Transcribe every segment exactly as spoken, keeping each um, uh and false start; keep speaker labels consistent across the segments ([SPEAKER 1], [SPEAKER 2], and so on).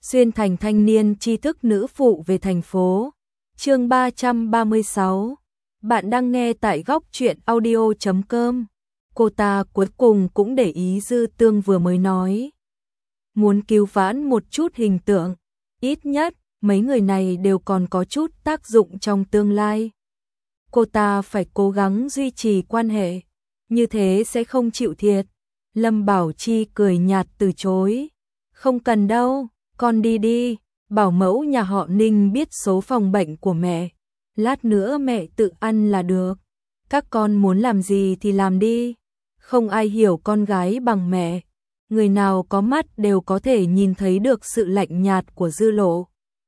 [SPEAKER 1] xuyên thành thanh niên tri thức nữ phụ về thành phố. Chương ba trăm ba mươi sáu. Bạn đang nghe tại góc truyện audio chấm com. Cô ta cuối cùng cũng để ý Dư Tương vừa mới nói. Muốn cứu vãn một chút hình tượng, ít nhất mấy người này đều còn có chút tác dụng trong tương lai. Cô ta phải cố gắng duy trì quan hệ, như thế sẽ không chịu thiệt. Lâm Bảo Chi cười nhạt từ chối. Không cần đâu, con đi đi, bảo mẫu nhà họ Ninh biết số phòng bệnh của mẹ. Lát nữa mẹ tự ăn là được. Các con muốn làm gì thì làm đi. Không ai hiểu con gái bằng mẹ. Người nào có mắt đều có thể nhìn thấy được sự lạnh nhạt của Dư Lộ.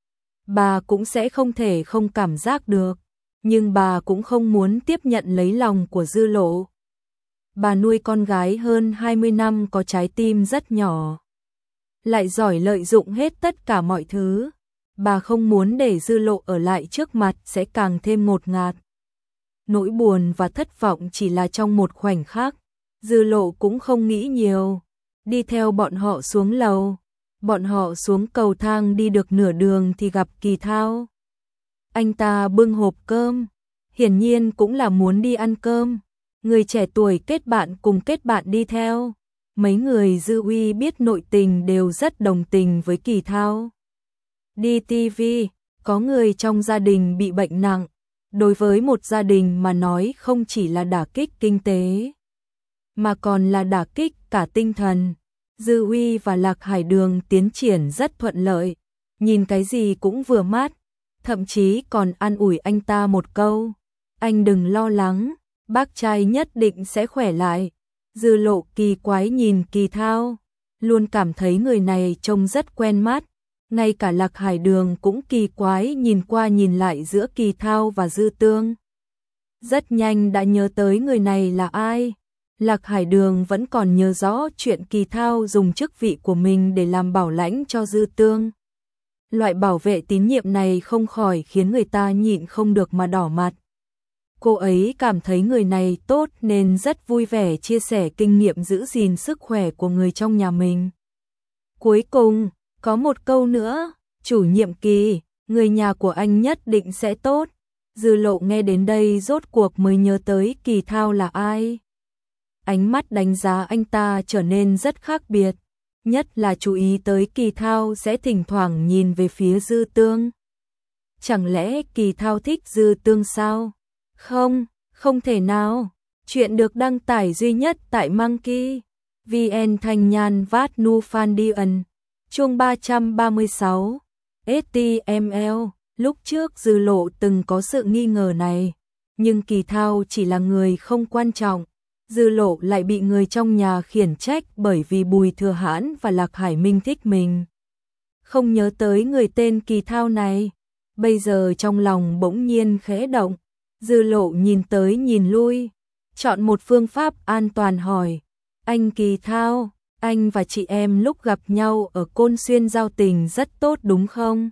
[SPEAKER 1] Bà cũng sẽ không thể không cảm giác được. Nhưng bà cũng không muốn tiếp nhận lấy lòng của Dư Lộ. Bà nuôi con gái hơn hai mươi năm có trái tim rất nhỏ. Lại giỏi lợi dụng hết tất cả mọi thứ. Bà không muốn để Dư Lộ ở lại trước mặt sẽ càng thêm ngột ngạt. Nỗi buồn và thất vọng chỉ là trong một khoảnh khắc. Dư Lộ cũng không nghĩ nhiều. Đi theo bọn họ xuống lầu. Bọn họ xuống cầu thang đi được nửa đường thì gặp Kỳ Thao. Anh ta bưng hộp cơm. Hiển nhiên cũng là muốn đi ăn cơm. Người trẻ tuổi kết bạn cùng kết bạn đi theo. Mấy người Dư Uy biết nội tình đều rất đồng tình với Kỳ Thao. Đi ti vi, có người trong gia đình bị bệnh nặng. Đối với một gia đình mà nói không chỉ là đả kích kinh tế, mà còn là đả kích cả tinh thần. Dư Uy và Lạc Hải Đường tiến triển rất thuận lợi. Nhìn cái gì cũng vừa mắt. Thậm chí còn an ủi anh ta một câu. Anh đừng lo lắng, bác trai nhất định sẽ khỏe lại. Dư Lộ kỳ quái nhìn Kỳ Thao, luôn cảm thấy người này trông rất quen mắt. Ngay cả Lạc Hải Đường cũng kỳ quái nhìn qua nhìn lại giữa Kỳ Thao và Dư Tương. Rất nhanh đã nhớ tới người này là ai. Lạc Hải Đường vẫn còn nhớ rõ chuyện Kỳ Thao dùng chức vị của mình để làm bảo lãnh cho Dư Tương. Loại bảo vệ tín nhiệm này không khỏi khiến người ta nhịn không được mà đỏ mặt. Cô ấy cảm thấy người này tốt nên rất vui vẻ chia sẻ kinh nghiệm giữ gìn sức khỏe của người trong nhà mình. Cuối cùng, có một câu nữa, chủ nhiệm Kỳ, người nhà của anh nhất định sẽ tốt. Dư Lộ nghe đến đây rốt cuộc mới nhớ tới Kỳ Thao là ai. Ánh mắt đánh giá anh ta trở nên rất khác biệt, nhất là chú ý tới Kỳ Thao sẽ thỉnh thoảng nhìn về phía Dư Tương. Chẳng lẽ Kỳ Thao thích Dư Tương sao? Không, không thể nào. Chuyện được đăng tải duy nhất tại Monkey vê en Thanh Nhan Vát Nu Phan Điên. Chương ba trăm ba mươi sáu. ét tê em lờ. Lúc trước Dư Lộ từng có sự nghi ngờ này, nhưng Kỳ Thao chỉ là người không quan trọng. Dư Lộ lại bị người trong nhà khiển trách bởi vì Bùi Thừa Hãn và Lạc Hải Minh thích mình. Không nhớ tới người tên Kỳ Thao này. Bây giờ trong lòng bỗng nhiên khẽ động. Dư Lộ nhìn tới nhìn lui, chọn một phương pháp an toàn hỏi. Anh Kỳ Thao, anh và chị em lúc gặp nhau ở Côn Xuyên giao tình rất tốt đúng không?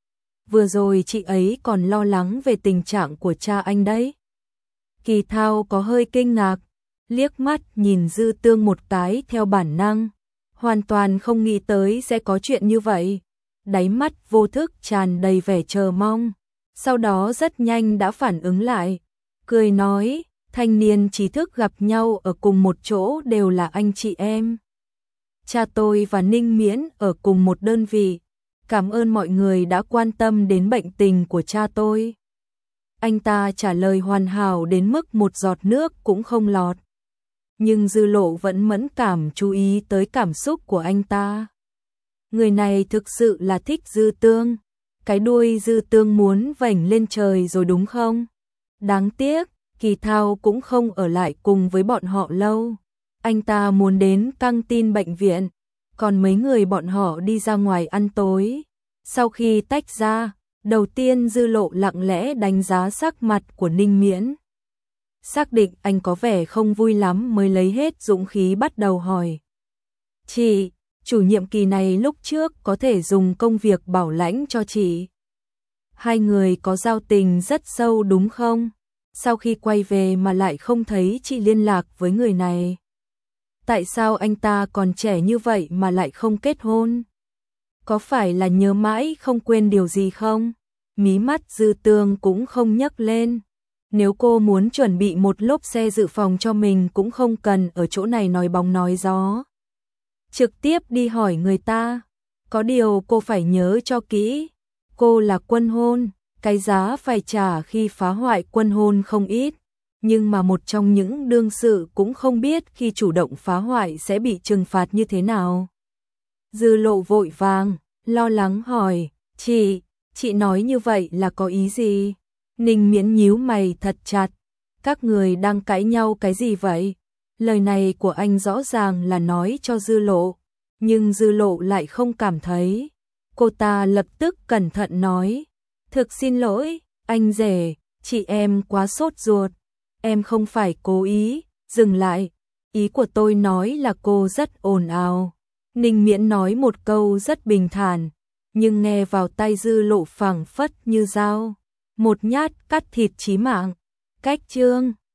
[SPEAKER 1] Vừa rồi chị ấy còn lo lắng về tình trạng của cha anh đấy. Kỳ Thao có hơi kinh ngạc, liếc mắt nhìn Dư Tương một cái theo bản năng. Hoàn toàn không nghĩ tới sẽ có chuyện như vậy. Đáy mắt vô thức tràn đầy vẻ chờ mong. Sau đó rất nhanh đã phản ứng lại, cười nói, thanh niên trí thức gặp nhau ở cùng một chỗ đều là anh chị em. Cha tôi và Ninh Miễn ở cùng một đơn vị, cảm ơn mọi người đã quan tâm đến bệnh tình của cha tôi. Anh ta trả lời hoàn hảo đến mức một giọt nước cũng không lọt. Nhưng Dư Lộ vẫn mẫn cảm chú ý tới cảm xúc của anh ta. Người này thực sự là thích Dư Tương. Cái đuôi Dư Tương muốn vểnh lên trời rồi đúng không? Đáng tiếc, Kỳ Thao cũng không ở lại cùng với bọn họ lâu. Anh ta muốn đến căng tin bệnh viện, còn mấy người bọn họ đi ra ngoài ăn tối. Sau khi tách ra, đầu tiên Dư Lộ lặng lẽ đánh giá sắc mặt của Ninh Miễn. Xác định anh có vẻ không vui lắm mới lấy hết dũng khí bắt đầu hỏi. Chị, chủ nhiệm Kỳ này lúc trước có thể dùng công việc bảo lãnh cho chị. Hai người có giao tình rất sâu đúng không? Sau khi quay về mà lại không thấy chị liên lạc với người này. Tại sao anh ta còn trẻ như vậy mà lại không kết hôn? có phải là nhớ mãi không quên điều gì không? Mí mắt Dư Tương cũng không nhấc lên. Nếu cô muốn chuẩn bị một lốp xe dự phòng cho mình cũng không cần ở chỗ này nói bóng nói gió. Trực tiếp đi hỏi người ta. Có điều cô phải nhớ cho kỹ. Cô là quân hôn, cái giá phải trả khi phá hoại quân hôn không ít. Nhưng mà một trong những đương sự cũng không biết khi chủ động phá hoại sẽ bị trừng phạt như thế nào. Dư Lộ vội vàng, lo lắng hỏi, chị, chị nói như vậy là có ý gì? Ninh Miễn nhíu mày thật chặt, các người đang cãi nhau cái gì vậy? Lời này của anh rõ ràng là nói cho Dư Lộ, nhưng Dư Lộ lại không cảm thấy. Cô ta lập tức cẩn thận nói, thực xin lỗi, anh rể, chị em quá sốt ruột, em không phải cố ý, dừng lại, ý của tôi nói là cô rất ồn ào. Ninh Miễn nói một câu rất bình thản, nhưng nghe vào tai Dư Lộ phảng phất như dao, một nhát cắt thịt chí mạng. Cách chương